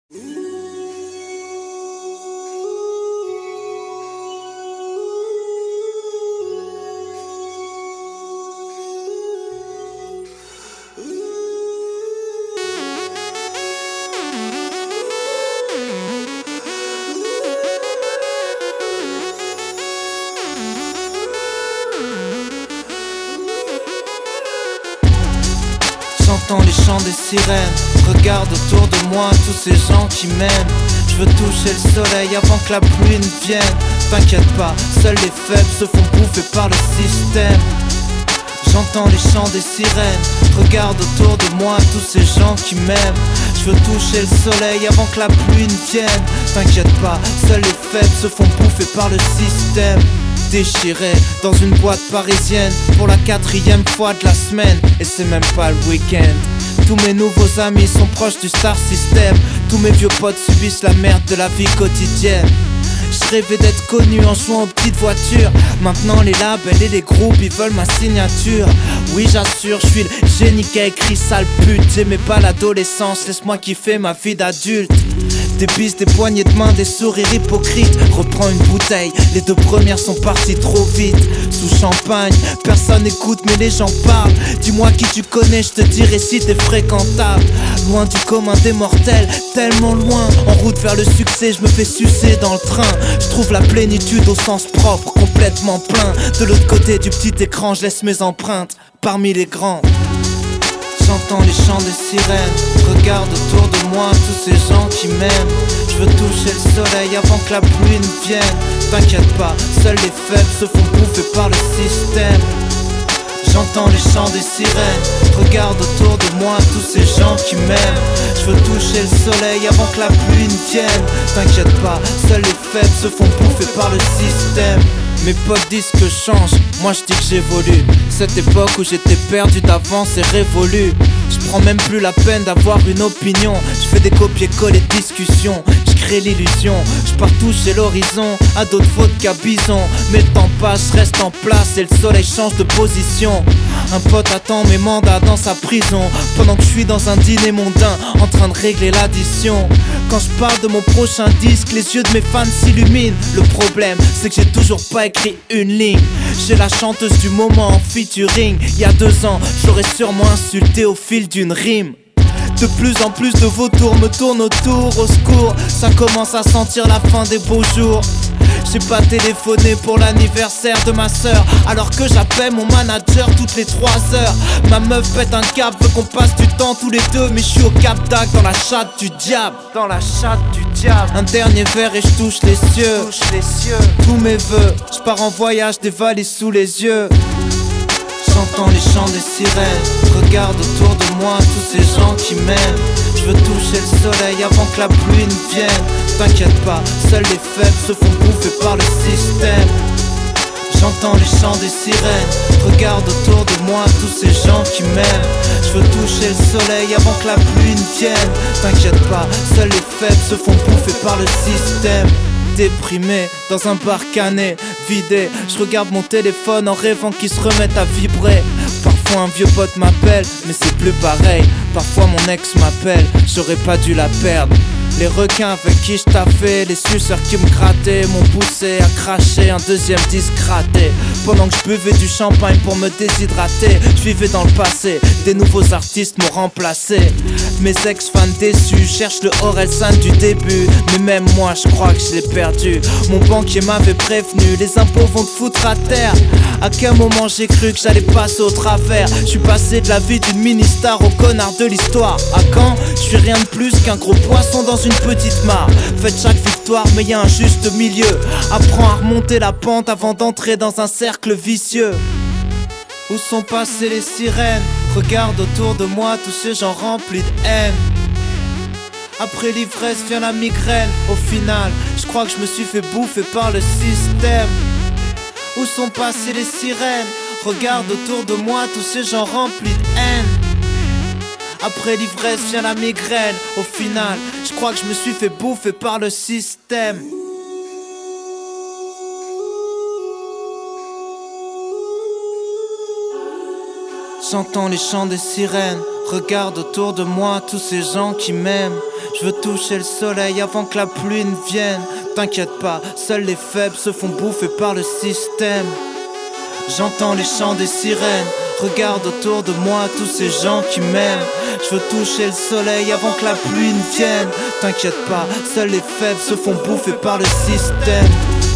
J'entends les chants des sirènes, regarde autour de moi tous ces gens qui m'aiment. Je veux toucher le soleil avant que la pluie ne vienne. T'inquiète pas, seuls les faibles se font bouffer par le système. J'entends les chants des sirènes, regarde autour de moi tous ces gens qui m'aiment. Je veux toucher le soleil avant que la pluie ne vienne. T'inquiète pas, seuls les faibles se font bouffer par le système. Déchiré dans une boîte parisienne pour la 4e fois de la semaine, et c'est même pas le week-end. Tous mes nouveaux amis sont proches du star system. Tous mes vieux potes subissent la merde de la vie quotidienne. Je rêvais d'être connu en jouant aux petites voitures. Maintenant les labels et les groupes ils veulent ma signature. Oui j'assure, je suis le génie qui a écrit sale pute. J'aimais pas l'adolescence, laisse-moi kiffer ma vie d'adulte. Des bises, des poignées de main, des sourires hypocrites. Reprends une bouteille, les 2 premières sont parties trop vite. Sous champagne, personne écoute mais les gens parlent. Dis-moi qui tu connais, je te dirai si t'es fréquentable. Loin du commun des mortels, tellement loin. En route vers le succès, je me fais sucer dans le train. Je trouve la plénitude au sens propre, complètement plein. De l'autre côté du petit écran, je laisse mes empreintes parmi les grands. J'entends les chants des sirènes, regarde autour de moi tous ces gens qui m'aiment. Je veux toucher le soleil avant que la pluie ne vienne. T'inquiète pas, seuls les faibles se font bouffer par le système. J'entends les chants des sirènes, regarde autour de moi tous ces gens qui m'aiment. Je veux toucher le soleil avant que la pluie ne vienne. T'inquiète pas, seuls les faibles se font bouffer par le système. Mes potes disent que je change, moi je dis que j'évolue. Cette époque où j'étais perdu d'avance est révolue. Je prends même plus la peine d'avoir une opinion. Je fais des copier-coller de discussions. Je crée l'illusion, je pars toucher l'horizon. À d'autres fautes qu'à bison. Mais le temps passe, je reste en place et le soleil change de position. Un pote attend mes mandats dans sa prison, pendant que je suis dans un dîner mondain, en train de régler l'addition. Quand je parle de mon prochain disque, les yeux de mes fans s'illuminent. Le problème, c'est que j'ai toujours pas écrit une ligne. J'ai la chanteuse du moment en featuring. Il y a 2 ans, j'aurais sûrement insulté au fil d'une rime. De plus en plus de vautours me tournent autour, au secours. Ça commence à sentir la fin des beaux jours. J'ai pas téléphoné pour l'anniversaire de ma sœur, alors que j'appelle mon manager toutes les 3 heures. Ma meuf pète un câble, veut qu'on passe du temps tous les deux, mais je suis au Cap d'Agde dans la chatte du diable. Dans la chatte du diable. Un dernier verre et je touche les cieux. Tous mes vœux, je pars en voyage, des valises sous les yeux. J'entends les chants des sirènes, regarde autour de moi tous ces gens qui m'aiment. Je veux toucher le soleil avant que la pluie ne vienne. T'inquiète pas, seuls les faibles se font bouffer par le système. J'entends les chants des sirènes, regarde autour de moi tous ces gens qui m'aiment. Je veux toucher le soleil avant que la pluie ne vienne. T'inquiète pas, seuls les faibles se font bouffer par le système. Déprimé, dans un bar cané, vidé, je regarde mon téléphone en rêvant qu'il se remette à vibrer. Parfois un vieux pote m'appelle, mais c'est plus pareil. Parfois mon ex m'appelle, j'aurais pas dû la perdre. Les requins avec qui je taffais, les suceurs qui me grattaient m'ont poussé à cracher un 2e disque raté. Pendant que je buvais du champagne pour me déshydrater, je vivais dans le passé, des nouveaux artistes m'ont remplacé. Mes ex-fans déçus cherchent le Orelsan du début, mais même moi je crois que je l'ai perdu. Mon banquier m'avait prévenu, les impôts vont te foutre à terre. À quel moment j'ai cru que j'allais passer au travers? Je suis passé de la vie d'une mini-star au connard de l'histoire. À quand? Je suis rien de plus qu'un gros poisson dans une petite mare. Faites chaque victoire mais y a un juste milieu. Apprends à remonter la pente avant d'entrer dans un cercle vicieux. Où sont passées les sirènes? Regarde autour de moi tous ces gens remplis de haine. Après l'ivresse vient la migraine. Au final, je crois que je me suis fait bouffer par le système. Où sont passées les sirènes? Regarde autour de moi tous ces gens remplis de haine. Après l'ivresse vient la migraine. Au final, je crois que je me suis fait bouffer par le système. J'entends les chants des sirènes, regarde autour de moi tous ces gens qui m'aiment. Je veux toucher le soleil avant que la pluie ne vienne. T'inquiète pas, seuls les faibles se font bouffer par le système. J'entends les chants des sirènes, regarde autour de moi tous ces gens qui m'aiment. Je veux toucher le soleil avant que la pluie ne vienne. T'inquiète pas, seuls les faibles se font bouffer par le système.